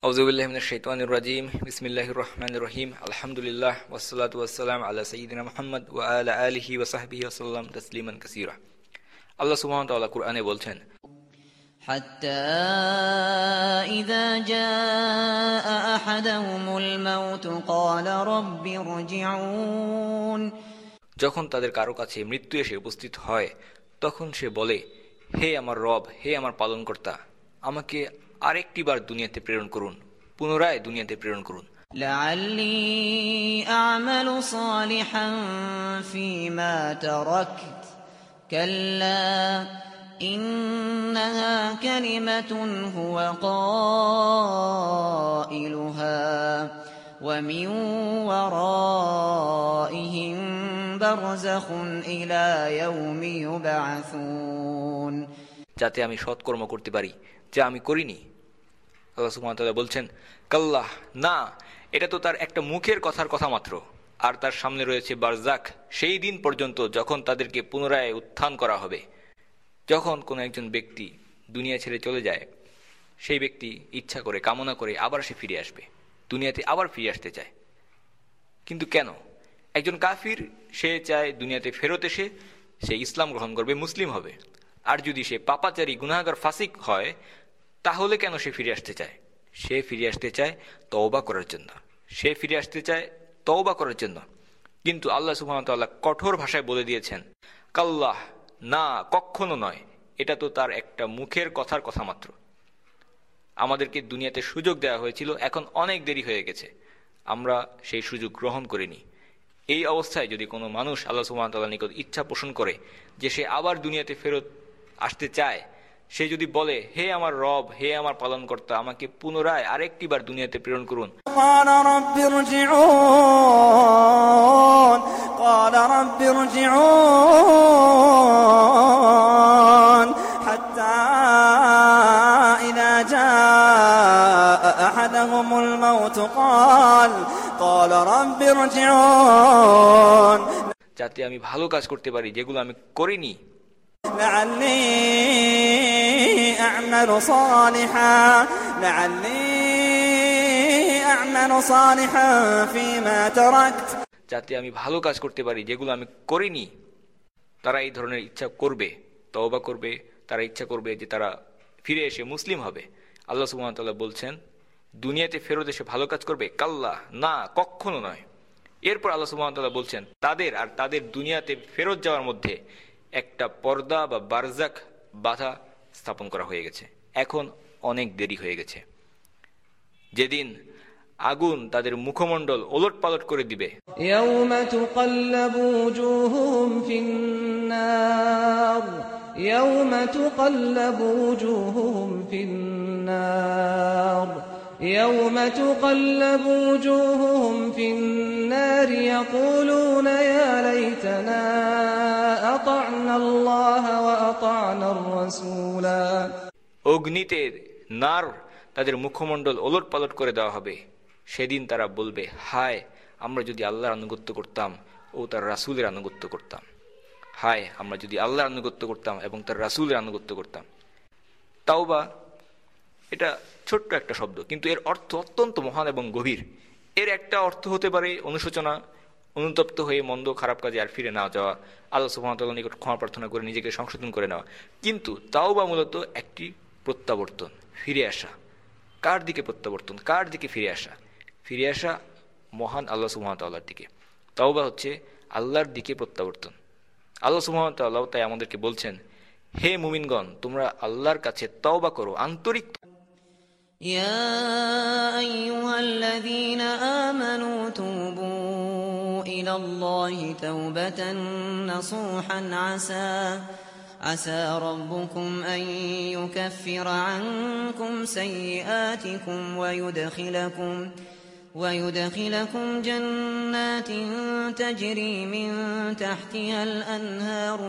আউযুবিল্লাহি মিনাশ শাইতানির রাজীম। বিসমিল্লাহির রহমানির রহিম। আলহামদুলিল্লাহ ওয়াসসালাতু ওয়াসসালামু আলা সাইয়্যিদিনা মুহাম্মদ ওয়া আলা আলিহি ওয়া সাহবিহি ওয়া সাল্লাম তাসলিমান কাসীরা। আল্লাহ সুবহানাহু ওয়া তাআলা কুরআনে বলছেন, حتى إذا جاء أحدهم الموت قال رب ارجعون। যখন তাদের কারো কাছে মৃত্যু এসে উপস্থিত হয় তখন সে বলে, হে আমার রব, হে আমার পালনকর্তা, আমাকে আরেকটিবার দুনিয়াতে প্রেরণ করুন, পুনরায় দুনিয়াতে প্রেরণ করুন। لعلي أعمل صالحا فيما تركت كلا إنها كلمة هو قائلها ومن ورائهم برزخ إلى يوم يبعثون। যাতে আমি সৎকর্ম করতে পারি যা আমি করিনি। আল্লাহ সুবহানাহু ওয়া তাআলা বলছেন, কাল্লাহ, না, এটা তো তার একটা মুখের কথার কথা মাত্র, আর তার সামনে রয়েছে বারজাক, সেই দিন পর্যন্ত যখন তাদেরকে পুনরায় উত্থান করা হবে। যখন কোনো একজন ব্যক্তি দুনিয়া ছেড়ে চলে যায়, সেই ব্যক্তি ইচ্ছা করে, কামনা করে আবার সে ফিরে আসবে, দুনিয়াতে আবার ফিরে আসতে চায়। কিন্তু কেন? একজন কাফির, সে চায় দুনিয়াতে ফেরত এসে সে ইসলাম গ্রহণ করবে, মুসলিম হবে। আর যদি সে পাপাচারী, গুনাহগার, ফাসিক হয়, তাহলে কেন সে ফিরে আসতে চায়? সে ফিরে আসতে চায় তওবা করার জন্য, সে ফিরে আসতে চায় তওবা করার জন্য। কিন্তু আল্লাহ সুবহানাহু ওয়া তাআলা কঠোর ভাষায় বলে দিয়েছেন, কাল্লাহ, না, কখনো নয়, এটা তো তার একটা মুখের কথার কথা মাত্র। আমাদেরকে দুনিয়াতে সুযোগ দেওয়া হয়েছিল, এখন অনেক দেরি হয়ে গেছে, আমরা সেই সুযোগ গ্রহণ করিনি। এই অবস্থায় যদি কোনো মানুষ আল্লাহ সুবহানাহু ওয়া তাআলার নিকট ইচ্ছা পোষণ করে যে সে আবার দুনিয়াতে ফেরত আসতে চায়, সে যদি বলে, হে আমার রব, হে আমার পালনকর্তা, আমাকে পুনরায় আরেকটিবার দুনিয়াতে প্রেরণ করুন, أحدهم الموت قال رب ارجعون যাতে আমি ভালো কাজ করতে পারি যেগুলো আমি করিনি, لعلي أعمل صالحا فيما تركت, যাতে আমি ভালো কাজ করতে পারি যেগুলো আমি করিনি। তারা এই ধরনের ইচ্ছা করবে, তওবা করবে, তারা ইচ্ছা করবে যে তারা ফিরে এসে মুসলিম হবে। আল্লাহ সুবহানাহু ওয়া তাআলা বলছেন, দুনিয়াতে ফেরত এসে ভালো কাজ করবে? কাল্লাহ, না, কখনো নয়। এরপর আল্লাহ সুবহানাহু ওয়া তাআলা বলছেন, তাদের আর তাদের দুনিয়াতে ফেরত যাওয়ার মধ্যে একটা পর্দা বা বারজাক, বাধা স্থাপন করা হয়ে গেছে। এখন অনেক দেরি হয়ে গেছে। যেদিন আগুন তাদের মুখমণ্ডল ওলটপালট করে দিবে, ইয়াউমা তুকাল্লাবু ওজুহুহুম ফিন-নার ইয়াউমা তুকাল্লাবু ওজুহুহুম ফিন-নার ইয়াউমা তুকাল্লাবু ওজুহুহুম ফিন-নার ইয়াকুলুনা ইয়া লাইতানা আতা'না আল্লাহ ওয়া আতা'না আর-রাসূলা। অগ্নিতে নার তাদের মুখমণ্ডল ওলটপালট করে দেওয়া হবে। সেদিন তারা বলবে, হায়, আমরা যদি আল্লাহর আনুগত্য করতাম ও তার রাসূলের আনুগত্য করতাম। হায়, আমরা যদি আল্লাহর আনুগত্য করতাম এবং তার রাসূলের আনুগত্য করতাম। তাওবা, এটা ছোট্ট একটা শব্দ, কিন্তু এর অর্থ অত্যন্ত মহান এবং গভীর। এর একটা অর্থ হতে পারে অনুশোচনা, অনুতপ্ত হয়ে মন্দ খারাপ কাজে আর ফিরে না যাওয়া, আল্লাহ সুবহানাহু ওয়া তাআলার নিকট ক্ষমা প্রার্থনা করে নিজেকে সংশোধন করে নেওয়া। কিন্তু তাওবা মূলত একটি প্রত্যাবর্তন, ফিরে আসা। কার দিকে প্রত্যাবর্তন? কার দিকে ফিরে আসা? ফিরে আসা মহান আল্লাহ সুবহানাহু ওয়া তাআলার দিকে। তাওবা হচ্ছে আল্লাহর দিকে প্রত্যাবর্তন। আল্লাহ সুবহানাহু ওয়া তাআলা তাই আমাদেরকে বলছেন, হে মুমিনগণ, তোমরা আল্লাহর কাছে তওবা করো, আন্তরিক। يا أيها الذين آمنوا توبوا إلى الله توبة نصوحا عسى ربكم أن يكفر عنكم سيئاتكم ويدخلكم جنات تجري من تحتها الأنهار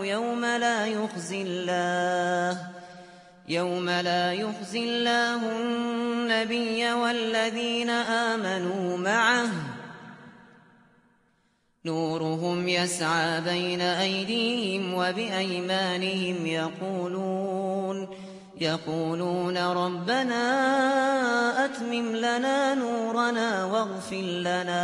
يوم لا يخزي الله النبي والذين آمنوا معه نورهم يسعى بين أيديهم وبأيمانهم يقولون ربنا أتمم لنا نورنا واغفر لنا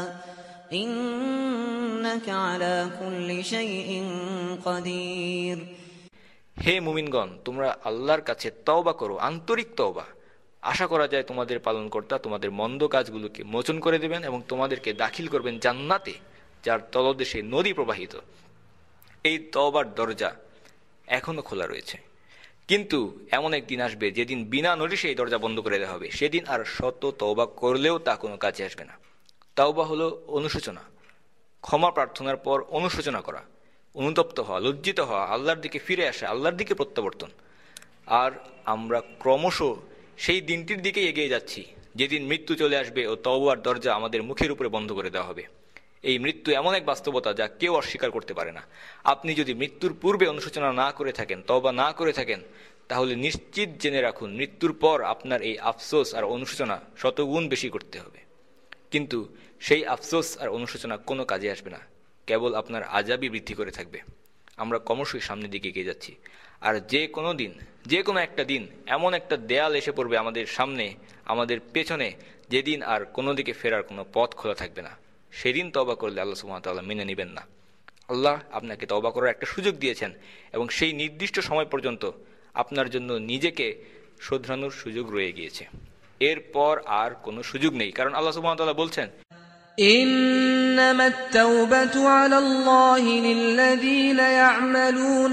إنك على كل شيء قدير। হে মুমিনগণ, তোমরা আল্লাহর কাছে তওবা করো, আন্তরিক তওবা। আশা করা যায় তোমাদের পালনকর্তা তোমাদের মন্দ কাজগুলোকে মোচন করে দেবেন এবং তোমাদেরকে দাখিল করবেন জান্নাতে, যার তলদেশে নদী প্রবাহিত। এই তওবার দরজা এখনো খোলা রয়েছে, কিন্তু এমন একদিন আসবে যেদিন বিনা নোটিশে এই দরজা বন্ধ করে দেওয়া হবে। সেদিন আর শত তওবা করলেও তা কোনো কাজে আসবে না। তওবা হলো অনুশোচনা, ক্ষমা প্রার্থনার পর অনুশোচনা করা, অনুতপ্ত হওয়া, লজ্জিত হওয়া, আল্লাহর দিকে ফিরে আসা, আল্লাহর দিকে প্রত্যাবর্তন। আর আমরা ক্রমশ সেই দিনটির দিকে এগিয়ে যাচ্ছি যেদিন মৃত্যু চলে আসবে ও তওবার দরজা আমাদের মুখের উপরে বন্ধ করে দেওয়া হবে। এই মৃত্যু এমন এক বাস্তবতা যা কেউ অস্বীকার করতে পারে না। আপনি যদি মৃত্যুর পূর্বে অনুশোচনা না করে থাকেন, তওবা না করে থাকেন, তাহলে নিশ্চিত জেনে রাখুন মৃত্যুর পর আপনার এই আফসোস আর অনুশোচনা শতগুণ বেশি করতে হবে। কিন্তু সেই আফসোস আর অনুশোচনা কোনো কাজে আসবে না, কেবল আপনার আযাবই বৃদ্ধি করে থাকবে। আমরা ক্রমশই সামনের দিকে এগিয়ে যাচ্ছি, আর যে কোনো দিন, যে কোনো একটা দিন এমন একটা দেয়াল এসে পড়বে আমাদের সামনে, আমাদের পেছনে, যেদিন আর কোনো দিকে ফেরার কোনো পথ খোলা থাকবে না। সেদিন তওবা করলে আল্লাহ সুবহানাহু ওয়া তাআলা মেনে নেবেন না। আল্লাহ আপনাকে তওবা করার একটা সুযোগ দিয়েছেন এবং সেই নির্দিষ্ট সময় পর্যন্ত আপনার জন্য নিজেকে শোধরানোর সুযোগ রয়ে গিয়েছে। এরপর আর কোনো সুযোগ নেই, কারণ আল্লাহ সুবহানাহু ওয়া তাআলা বলছেন, إنما التوبة على الله للذين يعملون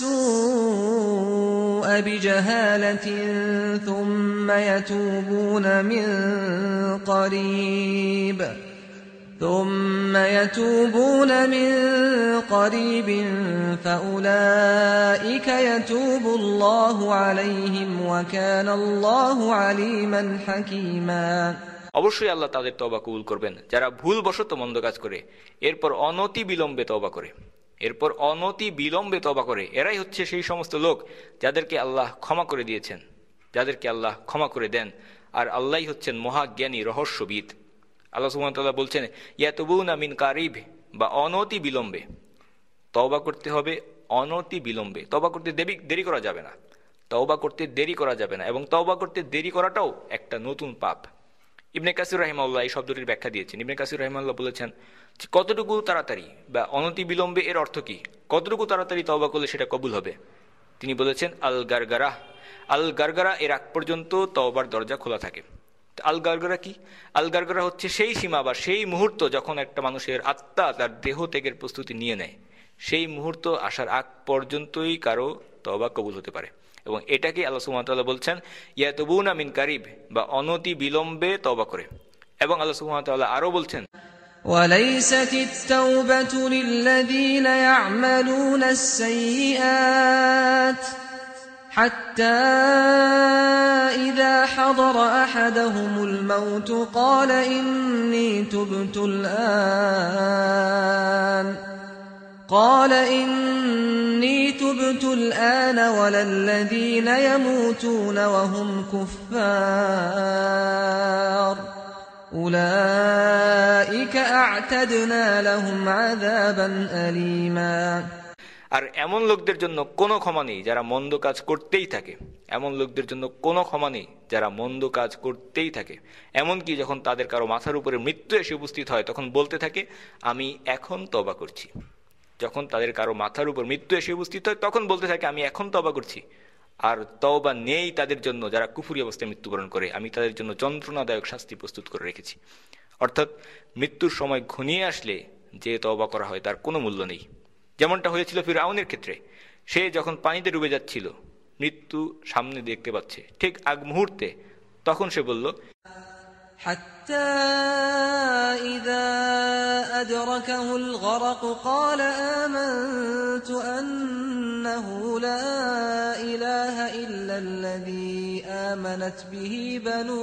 السوء بجهالة ثم يتوبون من قريب فأولئك يتوب الله عليهم وكان الله عليما حكيما। অবশ্যই আল্লাহ তাদের তওবা কবুল করবেন যারা ভুলবশত মন্দ কাজ করে এরপর অনতি বিলম্বে তওবা করে। এরাই হচ্ছে সেই সমস্ত লোক যাদেরকে আল্লাহ ক্ষমা করে দিয়েছেন, যাদেরকে আল্লাহ ক্ষমা করে দেন। আর আল্লাহই হচ্ছেন মহাজ্ঞানী, রহস্যবিদ। আল্লাহ সুবহানাহু ওয়া তাআলা বলছেন, ইয়াতুবুনা মিন কারিব, বা অনতি বিলম্বে তওবা করতে হবে। অনতি বিলম্বে তওবা করতে দেরি করা যাবে না, এবং তওবা করতে দেরি করাটাও একটা নতুন পাপ। ইবনে কাসির রাহিমাহুল্লাহ এই শব্দটির ব্যাখ্যা দিয়েছেন। ইবনে কাসির রাহিমাহুল্লাহ বলেছেন, কতটুকু তাড়াতাড়ি বা অনতি বিলম্বে এর অর্থ কি, কতটুকু তাড়াতাড়ি তওবা করলে সেটা কবুল হবে। তিনি বলেছেন, আল গারগারা এর আগ পর্যন্ত তওবার দরজা খোলা থাকে। আল গারগারা কি? আল গারগারা হচ্ছে সেই সীমা বা সেই মুহূর্ত যখন একটা মানুষের আত্মা তার দেহ ত্যাগের প্রস্তুতি নিয়ে নেয়। সেই মুহূর্ত আসার আগ পর্যন্তই কারো তওবা কবুল হতে পারে, এবং এটাকে আল্লাহ সুবহানাহু ওয়া তাআলা বলছেন ইয়াতুবুনা মিন কারিব, বা অনতি বিলম্বে তওবা করে। এবং আল্লাহ সুবহানাহু ওয়া তাআলা আরো বলছেন, وليست التوبة للذين يعملون السيئات حتى إذا حضر أحدهم الموت قال إني تبت الآن ولا الذين يموتون وهم كفار أولئك أعتدنا لهم عذابا أليما। আর এমন লোকদের জন্য কোনো ক্ষমা নেই যারা মন্দ কাজ করতেই থাকে, এমনকি যখন তাদের কারো মাথার উপরে মৃত্যু এসে উপস্থিত হয় তখন বলতে থাকে, আমি এখন তওবা করছি। যখন তাদের কারো মাথার উপর মৃত্যু এসে উপস্থিত হয় তখন বলতে থাকে, আমি এখন তওবা করছি। আর তওবা নেই তাদের জন্য যারা কুফরি অবস্থায় মৃত্যুবরণ করে, আমি তাদের জন্য যন্ত্রণাদায়ক শাস্তি প্রস্তুত করে রেখেছি। অর্থাৎ মৃত্যুর সময় ঘনিয়ে আসলে যে তওবা করা হয় তার কোনো মূল্য নেই। যেমনটা হয়েছিল ফিরআউনের ক্ষেত্রে। সে যখন পানিতে ডুবে যাচ্ছিল, মৃত্যু সামনে দেখতে পাচ্ছে, ঠিক আগ মুহূর্তে তখন সে বলল, حتى إذا أدركه الغرق قال آمنت أنه لا إله إلا الذي آمنت به بنو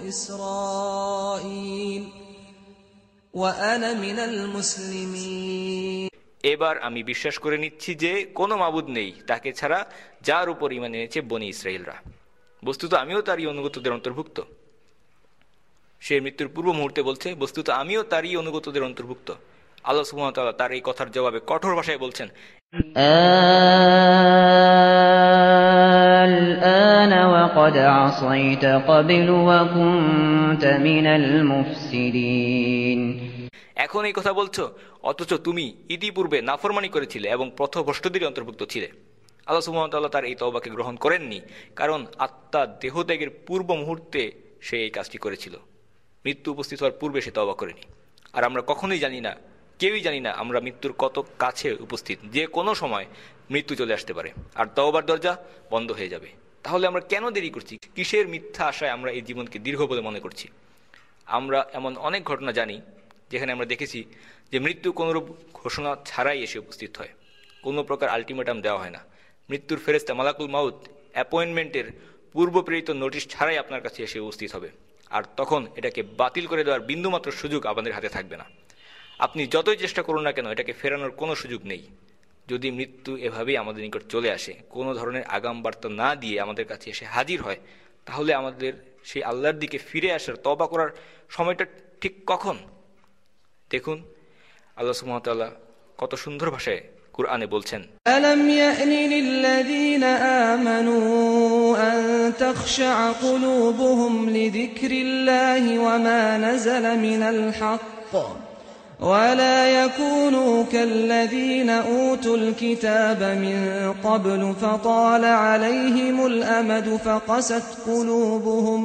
إسرائيل وأنا من المسلمين। এবার আমি বিশ্বাস করে নিচ্ছি যে কোনো মাবুদ নেই তাকে ছাড়া, যার উপর ঈমান এনেছে বনি ইসরাইলরা। বস্তুত আমিও তারই অনুগতদের অন্তর্ভুক্ত। সে মৃত্যুর পূর্ব মুহূর্তে বলছে, বস্তুত আমিও তারই অনুগতদের অন্তর্ভুক্ত। আল্লাহ সুবহানাহু ওয়া তাআলা তার এই কথার জবাবে কঠোর ভাষায় বলছেন, الآن وقد عصيت قبل وكنت من المفسدين এখন এই কথা বলছো, অথচ তুমি ইতিপূর্বে নাফরমানি করেছিলে এবং পথভ্রষ্টদের অন্তর্ভুক্ত ছিলে। আল্লাহ সুবহানাহু ওয়া তাআলা তার এই তওবাকে গ্রহণ করেননি, কারণ আত্মা দেহত্যাগের পূর্ব মুহূর্তে সে এই কাজটি করেছিল। মৃত্যু উপস্থিত হওয়ার পূর্বে সে তওবা করেনি। আর আমরা কখনোই জানি না, কেউই জানি না আমরা মৃত্যুর কত কাছে উপস্থিত, যে কোনো সময় মৃত্যু চলে আসতে পারে আর তওবার দরজা বন্ধ হয়ে যাবে। তাহলে আমরা কেন দেরি করছি? কিসের মিথ্যা আশায় আমরা এই জীবনকে দীর্ঘ বলে মনে করছি? আমরা এমন অনেক ঘটনা জানি যেখানে আমরা দেখেছি যে মৃত্যু কোনোরূপ ঘোষণা ছাড়াই এসে উপস্থিত হয়, কোনো প্রকার আলটিমেটাম দেওয়া হয় না। মৃত্যুর ফেরেশতা মালাকুল মাউত অ্যাপয়েন্টমেন্টের পূর্ব প্রেরিত নোটিশ ছাড়াই আপনার কাছে এসে উপস্থিত হবে, আর তখন এটাকে বাতিল করে দেওয়ার বিন্দুমাত্র সুযোগ আমাদের হাতে থাকবে না। আপনি যতই চেষ্টা করুন না কেন, এটাকে ফেরানোর কোনো সুযোগ নেই। যদি মৃত্যু এভাবেই আমাদের নিকট চলে আসে, কোনো ধরনের আগাম বার্তা না দিয়ে আমাদের কাছে এসে হাজির হয়, তাহলে আমাদের সেই আল্লাহর দিকে ফিরে আসার, তওবা করার সময়টা ঠিক কখন? দেখুন আল্লাহ সুবহানাহু ওয়া তাআলা কত সুন্দর ভাষায় কুরআনে বলছেন, ألم يأن للذين آمنوا أن تخشع قلوبهم لذكر الله وما نزل من الحق ولا يكونوا كالذين أوتوا الكتاب من قبل فطال عليهم الأمد فقست قلوبهم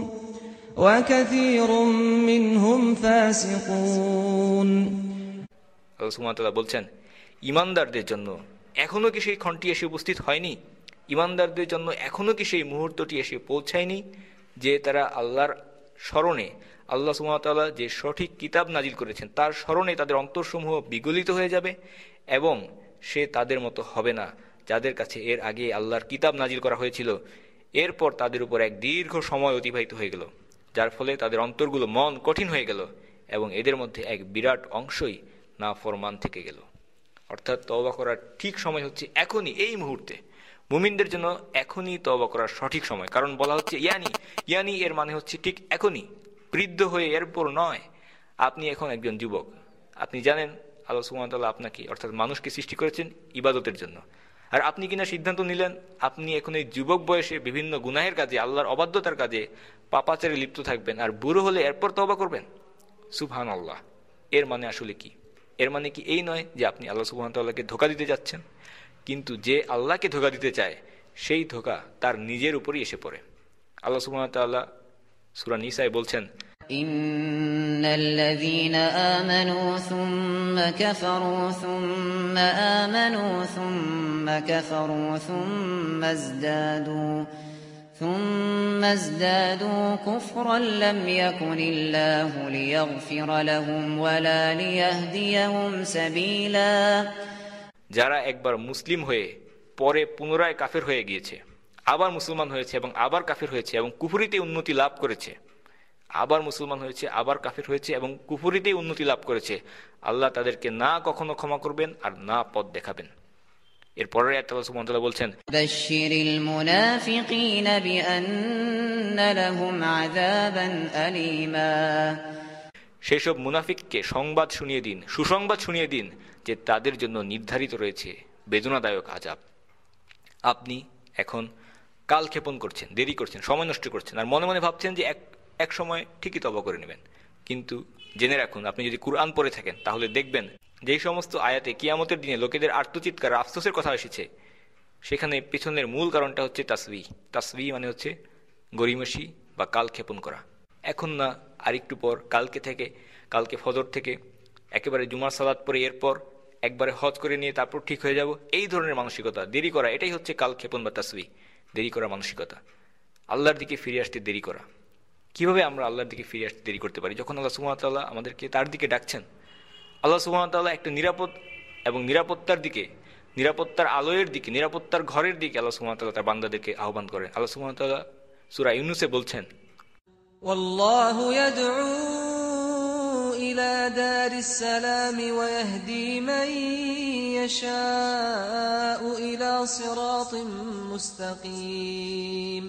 وكثير منهم فاسقون। আল্লাহ সুবহানাহু ওয়া তাআলা বলছেন, ঈমানদারদের জন্য এখনো কি সেই ক্ষণটি এসে উপস্থিত হয়নি? ঈমানদারদের জন্য এখনো কি সেই মুহূর্তটি এসে পৌঁছায়নি যে তারা আল্লাহর স্মরণে, আল্লাহ সুবহানাহু ওয়া তাআলা যে সঠিক কিতাব নাজিল করেছেন তার স্মরণে তাদের অন্তরসমূহ বিগলিত হয়ে যাবে এবং সে তাদের মতো হবে না যাদের কাছে এর আগে আল্লাহর কিতাব নাজিল করা হয়েছিল। এরপর তাদের উপর এক দীর্ঘ সময় অতিবাহিত হয়ে গেল, যার ফলে তাদের অন্তরগুলো মন কঠিন হয়ে গেল এবং এদের মধ্যে এক বিরাট অংশই নাফরমান থেকে গেল। অর্থাৎ তওবা করার ঠিক সময় হচ্ছে এখনই, এই মুহূর্তে। মুমিনদের জন্য এখনই তওবা করার সঠিক সময়, কারণ বলা হচ্ছে ইয়ানি এর মানে হচ্ছে ঠিক এখনই, বৃদ্ধ হয়ে এরপর নয়। আপনি এখন একজন যুবক, আপনি জানেন আল্লাহ সুবহানাহু ওয়া তাআলা আপনাকে অর্থাৎ মানুষকে সৃষ্টি করেছেন ইবাদতের জন্য, আর আপনি কিনা সিদ্ধান্ত নিলেন আপনি এখন এই যুবক বয়সে বিভিন্ন গুনাহের কাজে, আল্লাহর অবাধ্যতার কাজে, পাপাচারে লিপ্ত থাকবেন, আর বুড়ো হলে এরপর তওবা করবেন। সুবহানাল্লাহ। এর মানে আসলে কি? এর মানে কি এই নয় যে আপনি আল্লাহ সুবহানাহু ওয়া তাআলাকে ধোঁকা দিতে যাচ্ছেন? কিন্তু যে আল্লাহকে ধোঁকা দিতে চায় সেই ধোঁকা তার নিজের উপরই এসে পড়ে। আল্লাহ সুবহানাহু ওয়া তাআলা সূরা নিসায় বলছেন, ইন্নাল্লাযীনা আমানু সুম্মা কাফারু সুম্মা আমানু সুম্মা কাফারু ثم ازدادوا كفرا لم يكن الله ليغفر لهم ولا ليهديهم سبيلا। যারা একবার মুসলিম হয়ে পরে পুনরায় কাফের হয়ে গিয়েছে, আবার মুসলমান হয়েছে এবং আবার কাফের হয়েছে এবং কুফরিতে উন্নতি লাভ করেছে, আবার মুসলমান হয়েছে, আবার কাফের হয়েছে এবং কুফরিতে উন্নতি লাভ করেছে, আল্লাহ তাদেরকে না কখনো ক্ষমা করবেন আর না পথ দেখাবেন। এরপরে আল্লাহ সুবহানাহু ওয়া তাআলা বলছেন, বাশশিরিল মুনাফিকিনা বিআন্না লাহুম আযাবান আলীমা। সেসব মুনাফিককে সংবাদ শুনিয়ে দিন, সুসংবাদ শুনিয়ে দিন যে তাদের জন্য নির্ধারিত রয়েছে বেদনাদায়ক আযাব। আপনি এখন কালক্ষেপণ করছেন, দেরি করছেন, সময় নষ্ট করছেন, আর মনে মনে ভাবছেন যে এক সময় ঠিকই তওবা করে নেবেন। কিন্তু জেনে রাখুন, আপনি যদি কুরআন পড়ে থাকেন তাহলে দেখবেন যেই সমস্ত আয়াতে কিয়ামতের দিনে লোকেদের আর্তচিৎকার, আফসোসের কথা এসেছে, সেখানে পিছনের মূল কারণটা হচ্ছে তাসবি মানে হচ্ছে গড়িমসি বা কালক্ষেপণ করা। এখন না, আরেকটু পর, কালকে ফজর থেকে একেবারে জুমার সালাত পরে এরপর একবারে হজ করে নিয়ে তারপর ঠিক হয়ে যাব, এই ধরনের মানসিকতা, দেরি করা, এটাই হচ্ছে কালক্ষেপণ বা তাসবি, দেরি করা মানসিকতা। আল্লাহর দিকে ফিরে আসতে দেরি করা। কিভাবে আমরা আল্লাহর দিকে ফিরে আসতে দেরি করতে পারি যখন আল্লাহ সুবহানাহু ওয়া তাআলা আমাদেরকে তার দিকে ডাকছেন? আল্লাহ সুবহানাহু ওয়া তাআলা একটা নিরাপদ এবং নিরাপত্তার দিকে, নিরাপত্তার আলোয়ের দিকে, নিরাপত্তার ঘরের দিকে আল্লাহ সুবহানাহু ওয়া তাআলা তার বান্দাদেরকে আহ্বান করেন। আল্লাহ সুবহানাহু ওয়া তাআলা সূরা ইউনূসে বলছেন, ওয়াল্লাহু ইয়াদউ ইলা দারিস সালাম ওয়া ইয়াহদি মান ইয়াশাউ ইলা সিরাতিন মুস্তাকিম।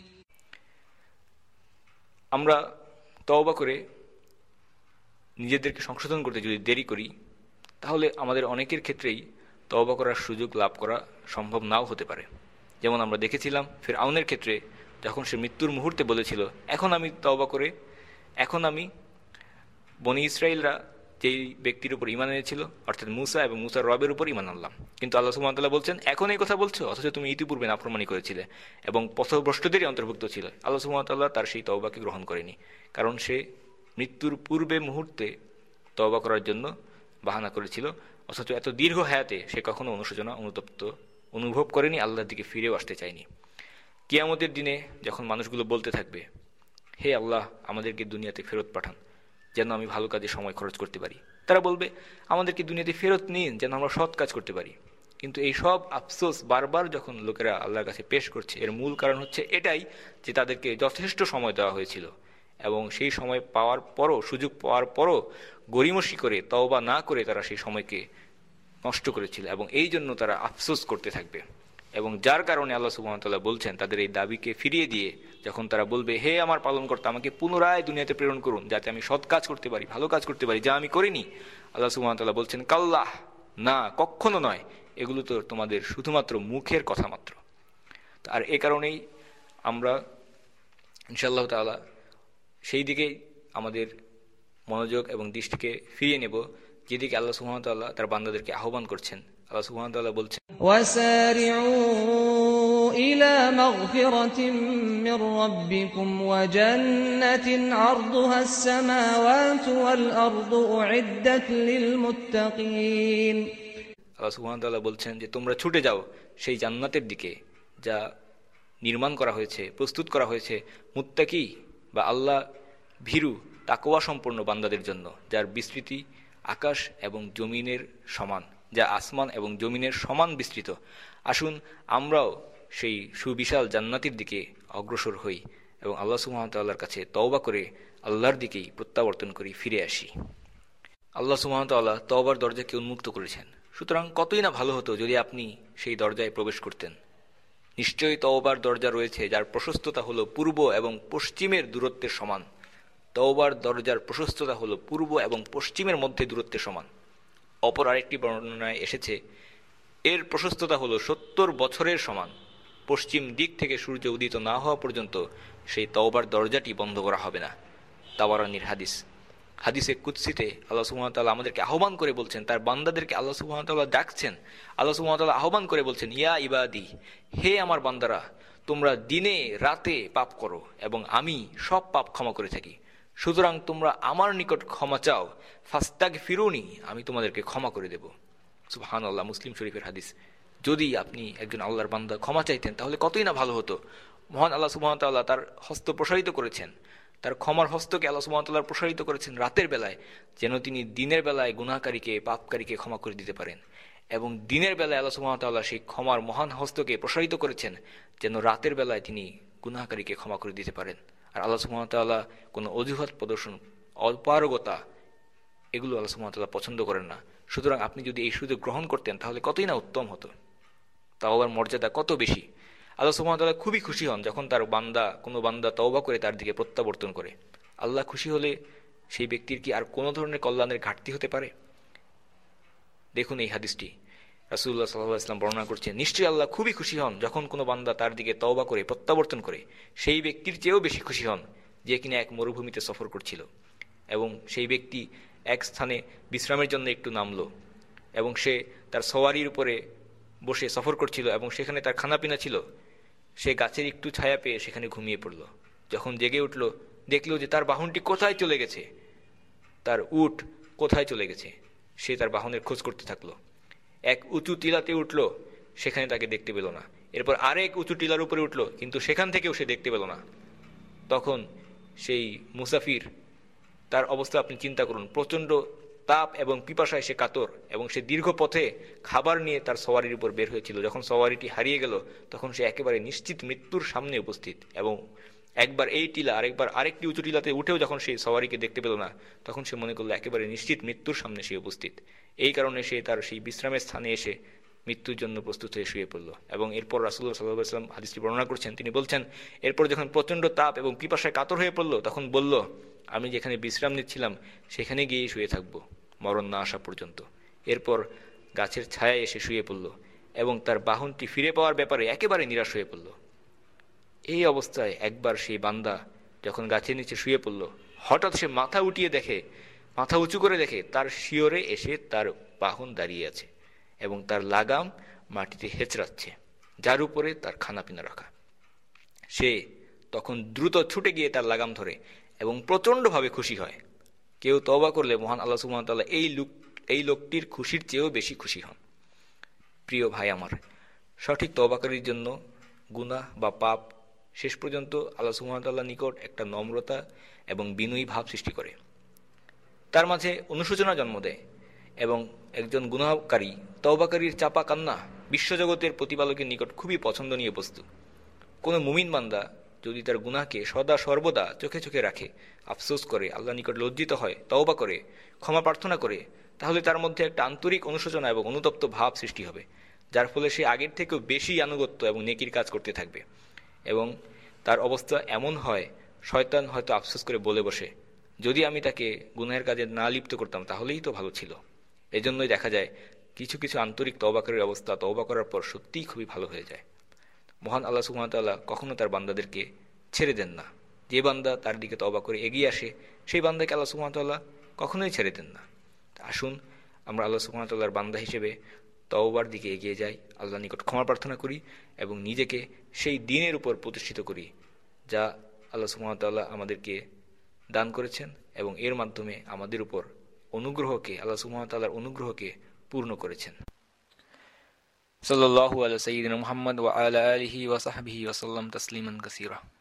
আমরা তওবা করে নিজেদেরকে সংশোধন করতে যদি দেরি করি তাহলে আমাদের অনেকের ক্ষেত্রেই তওবা করার সুযোগ লাভ করা সম্ভব নাও হতে পারে। যেমন আমরা দেখেছিলাম ফিরআউনের ক্ষেত্রে, যখন সে মৃত্যুর মুহূর্তে বলেছিল, এখন আমি তওবা করে, এখন আমি বনি ইসরাইলরা যেই ব্যক্তির উপর ঈমান এনেছিল অর্থাৎ মূসা এবং মূসার রবের উপর ঈমান আনলাম। কিন্তু আল্লাহ সুবহানাহু ওয়া তাআলা বলছেন, এখন এই কথা বলছো অথচ তুমি ইতিপূর্বে নাফরমানি করেছিলে এবং পথভ্রষ্টদেরই অন্তর্ভুক্ত ছিল। আল্লাহ সুবহানাহু ওয়া তাআলা তার সেই তওবাকে গ্রহণ করেনি, কারণ সে মৃত্যুর পূর্বে মুহূর্তে তওবা করার জন্য বাহানা করেছিল, অথচ এত দীর্ঘ হায়াতে সে কখনো অনুশোচনা অনুতপ্ত অনুভব করেনি, আল্লাহর দিকে ফিরেও আসতে চায়নি। কিয়ামতের দিনে যখন মানুষগুলো বলতে থাকবে, হে আল্লাহ, আমাদেরকে দুনিয়াতে ফেরত পাঠান যেন আমি ভালো কাজে সময় খরচ করতে পারি, তারা বলবে আমাদেরকে দুনিয়াতে ফেরত নিন যেন আমরা সৎ কাজ করতে পারি। কিন্তু এই সব আফসোস বারবার যখন লোকেরা আল্লাহর কাছে পেশ করছে, এর মূল কারণ হচ্ছে এটাই যে তাদেরকে যথেষ্ট সময় দেওয়া হয়েছিল এবং সেই সময় পাওয়ার পরও, সুযোগ পাওয়ার পরও গড়িমসি করে তওবা না করে তারা সেই সময়কে নষ্ট করেছিল এবং এই জন্য তারা আফসোস করতে থাকবে। এবং যার কারণে আল্লাহ সুবহানাহু ওয়া তাআলা বলছেন, তাদের এই দাবিকে ফিরিয়ে দিয়ে যখন তারা বলবে, হে আমার পালনকর্তা, আমাকে পুনরায় দুনিয়াতে প্রেরণ করুন যাতে আমি সৎ কাজ করতে পারি, ভালো কাজ করতে পারি, যা আমি করিনি, আল্লাহ সুবহানাহু ওয়া তাআলা বলছেন, কাল্লাহ, না, কখনো নয়, এগুলো তো তোমাদের শুধুমাত্র মুখের কথা মাত্র। আর এ কারণেই আমরা ইনশাআল্লাহ তাআলা সেই দিকে আমাদের মনোযোগ এবং দৃষ্টিকে ফিরিয়ে নেব যেদিকে আল্লাহ সুবহানাহু ওয়া তাআলা তার বান্দাদেরকে আহ্বান করছেন। আল্লাহ সুবহানাহু ওয়া তাআলা বলছেন, وسارعوا إلى مغفرة من ربكم وجنة عرضها السماوات والأرض أعدت للمتقين। আল্লাহ সুবহানাহু ওয়া তাআলা বলছেন যে তোমরা ছুটে যাও সেই জান্নাতের দিকে যা নির্মাণ করা হয়েছে, প্রস্তুত করা হয়েছে মুত্তাকি বা আল্লাহ ভীরু তাকওয়া সম্পন্ন বান্দাদের জন্য, যার বিস্তৃতি আকাশ এবং জমিনের সমান, যা আসমান এবং জমিনের সমান বিস্তৃত। আসুন আমরাও সেই সুবিশাল জান্নাতের দিকে অগ্রসর হই এবং আল্লাহ সুবহানাহু ওয়া তাআলার কাছে তওবা করে আল্লাহর দিকেই প্রত্যাবর্তন করি, ফিরে আসি। আল্লাহ সুবহানাহু ওয়া তাআলা তওবার দরজাকে উন্মুক্ত করেছেন, সুতরাং কতই না ভালো হতো যদি আপনি সেই দরজায় প্রবেশ করতেন। নিশ্চয়ই তওবার দরজা রয়েছে যার প্রশস্ততা হলো পূর্ব এবং পশ্চিমের দূরত্বের সমান। তওবার দরজার প্রশস্ততা হলো পূর্ব এবং পশ্চিমের মধ্যে দূরত্বের সমান। অপর আরেকটি বর্ণনায় এসেছে এর প্রশস্ততা হলো 70 বছরের সমান। পশ্চিম দিক থেকে সূর্য উদিত না হওয়া পর্যন্ত সেই তওবার দরজাটি বন্ধ করা হবে না। তাবারানীর হাদিস। হাদিসে কুদসিতে আল্লাহ সুবহানাহু ওয়া তাআলা আমাদেরকে আহ্বান করে বলছেন, তার বান্দাদেরকে আল্লাহ সুবহানাহু ওয়া তাআলা ডাকছেন। আল্লাহ সুবহানাহু ওয়া তাআলা আহ্বান করে বলছেন, ইয়া ইবাদি, হে আমার বান্দারা, তোমরা দিনে রাতে পাপ করো এবং আমি সব পাপ ক্ষমা করে থাকি, সুতরাং তোমরা আমার নিকট ক্ষমা চাও, ফাস্তাগফিরুনি, আমি তোমাদেরকে ক্ষমা করে দেব। সুবহানাল্লাহ, মুসলিম শরীফের হাদিস। যদি আপনি একজন আল্লাহর বান্দা ক্ষমা চাইতেন তাহলে কতই না ভালো হতো। মহান আল্লাহ সুবহানাহু ওয়া তাআলা তার হস্ত প্রসারিত করেছেন, তার ক্ষমার হস্তকে আল্লাহ সুবহানাহু ওয়া তাআলা প্রসারিত করেছেন রাতের বেলায়, যেন তিনি দিনের বেলায় গুনাহকারীকে, পাপকারীকে ক্ষমা করে দিতে পারেন। এবং দিনের বেলায় আল্লাহ সুবহানাহু ওয়া তাআলা সেই ক্ষমার মহান হস্তকে প্রসারিত করেছেন যেন রাতের বেলায় তিনি গুনাহকারীকে ক্ষমা করে দিতে পারেন। আর আল্লাহ সুবহানাহু ওয়া তাআলা কোনো অজুহাত প্রদর্শন, অপারগতা, এগুলো আল্লাহ সুবহানাহু ওয়া তাআলা পছন্দ করেন না। সুতরাং আপনি যদি এই সুযোগ গ্রহণ করতেন তাহলে কতই না উত্তম হতো, তাওবার মর্যাদা কত বেশি। আল্লাহ সুবহানাহু ওয়া তাআলা খুবই খুশি হন যখন তার বান্দা, কোনো বান্দা তওবা করে তার দিকে প্রত্যাবর্তন করে। আল্লাহ খুশি হলে সেই ব্যক্তির কি আর কোনো ধরনের কল্যাণের ঘাটতি হতে পারে? দেখুন এই হাদিসটি রাসূলুল্লাহ সাল্লাল্লাহু আলাইহি ওয়াসাল্লাম বর্ণনা করছেন, নিশ্চয়ই আল্লাহ খুবই খুশি হন যখন কোনো বান্দা তার দিকে তওবা করে প্রত্যাবর্তন করে। সেই ব্যক্তির চেয়েও বেশি খুশি হন যে কিনা এক মরুভূমিতে সফর করছিল এবং সেই ব্যক্তি এক স্থানে বিশ্রামের জন্য একটু নামলো এবং সে তার সওয়ারির উপরে বসে সফর করছিল এবং সেখানে তার খানাপিনা ছিল। সে গাছের একটু ছায়া পেয়ে সেখানে ঘুমিয়ে পড়ল। যখন জেগে উঠল দেখল যে তার বাহনটি কোথায় চলে গেছে, তার উট কোথায় চলে গেছে। সে তার বাহনের খোঁজ করতে থাকলো। এক উঁচু টিলাতে উঠল, সেখানে তাকে দেখতে পেল না। এরপর আরেক উঁচু টিলার উপরে উঠল, কিন্তু সেখান থেকেও সে দেখতে পেল না। তখন সেই মুসাফির, তার অবস্থা আপনি চিন্তা করুন, প্রচণ্ড তাপ এবং পিপাসায় সে কাতর এবং সে দীর্ঘ পথে খাবার নিয়ে তার সওয়ারির উপর বের হয়েছিল। যখন সওয়ারিটি হারিয়ে গেল তখন সে একেবারে নিশ্চিত মৃত্যুর সামনে উপস্থিত এবং একবার এই টিলা আরেকবার আরেকটি উঁচু টিলাতে উঠেও যখন সেই সওয়ারিকে দেখতে পেল না তখন সে মনে করলো একেবারে নিশ্চিত মৃত্যুর সামনে সে উপস্থিত। এই কারণে সে তার সেই বিশ্রামের স্থানে এসে মৃত্যুর জন্য প্রস্তুত হয়ে শুয়ে পড়ল। এবং এরপর রাসূলুল্লাহ সাল্লাল্লাহু আলাইহি ওয়াসাল্লাম হাদিসটি বর্ণনা করছেন, তিনি বলছেন, এরপর যখন প্রচণ্ড তাপ এবং পিপাসায় কাতর হয়ে পড়ল তখন বলল, আমি যেখানে বিশ্রাম নিচ্ছিলাম সেখানে গিয়ে শুয়ে থাকব মরণ না আসা পর্যন্ত। এরপর গাছের ছায়ায় এসে শুয়ে পড়ল এবং তার বাহনটি ফিরে পাওয়ার ব্যাপারে একেবারে নিরাশ হয়ে পড়ল। এই অবস্থায় একবার সেই বান্দা যখন গাছের নিচে শুয়ে পড়ল, হঠাৎ সে মাথা উঠিয়ে দেখে, মাথা উঁচু করে দেখে তার শিয়রে এসে তার বাহন দাঁড়িয়ে আছে এবং তার লাগাম মাটিতে হেঁচড়াচ্ছে, যার উপরে তার খানাপিনা রাখা। সে তখন দ্রুত ছুটে গিয়ে তার লাগাম ধরে এবং প্রচণ্ডভাবে খুশি হয়। কেউ তওবা করলে মহান আল্লাহ সুবহানাহু ওয়া তাআলা এই লোকটির খুশির চেয়েও বেশি খুশি হন। প্রিয় ভাই আমার, সঠিক তওবাকারীর জন্য গুনাহ বা পাপ শেষ পর্যন্ত আল্লাহ সুবহানাহু ওয়া তাআলার নিকট একটা নম্রতা এবং বিনয়ী ভাব সৃষ্টি করে, তার মাঝে অনুশোচনা জন্ম দেয়। এবং একজন গুনাহকারী তওবাকারীর চাপা কান্না বিশ্বজগতের প্রতিপালকের নিকট খুবই পছন্দনীয় বস্তু। কোনো মুমিন বান্দা যদি তার গুনাহকে সদা সর্বদা চোখে চোখে রাখে, আফসোস করে, আল্লাহর নিকট লজ্জিত হয়, তওবা করে, ক্ষমা প্রার্থনা করে, তাহলে তার মধ্যে একটা আন্তরিক অনুশোচনা এবং অনুতপ্ত ভাব সৃষ্টি হবে, যার ফলে সে আগের থেকেও বেশি আনুগত্য এবং নেকির কাজ করতে থাকবে। এবং তার অবস্থা এমন হয়, শয়তান হয়তো আফসোস করে বলে বসে, যদি আমি তাকে গুনাহের কাজে না লিপ্ত করতাম তাহলেই তো ভালো ছিল। এজন্যই দেখা যায় কিছু কিছু আন্তরিক তওবাকারীর অবস্থা তওবা করার পর সত্যিই খুবই ভালো হয়ে যায়। মহান আল্লাহ সুবহানাহু ওয়া তাআলা কখনো তার বান্দাদেরকে ছেড়ে দেন না। যে বান্দা তার দিকে তওবা করে এগিয়ে আসে, সেই বান্দাকে আল্লাহ সুবহানাহু ওয়া তাআলা কখনোই ছেড়ে দেন না। আসুন আমরা আল্লাহ সুবহানাহু ওয়া তাআলার বান্দা হিসেবে তওবার দিকে এগিয়ে যাই, আল্লাহর নিকট ক্ষমা প্রার্থনা করি এবং নিজেকে সেই দ্বীনের উপর প্রতিষ্ঠিত করি যা আল্লাহ সুবহানাহু ওয়া তাআলা আমাদেরকে দান করেছেন, এবং এর মাধ্যমে আমাদের উপর অনুগ্রহকে, আল্লাহ সুবহানাহু ওয়া তাআলার অনুগ্রহকে পূর্ণ করেছেন। সাল্লাল্লাহু আলা সাইয়্যিদিনা মুহাম্মদ ওয়া আলা আলিহি ওয়া সাহবিহি ওয়া সাল্লাম তাসলিমান কাসীরা।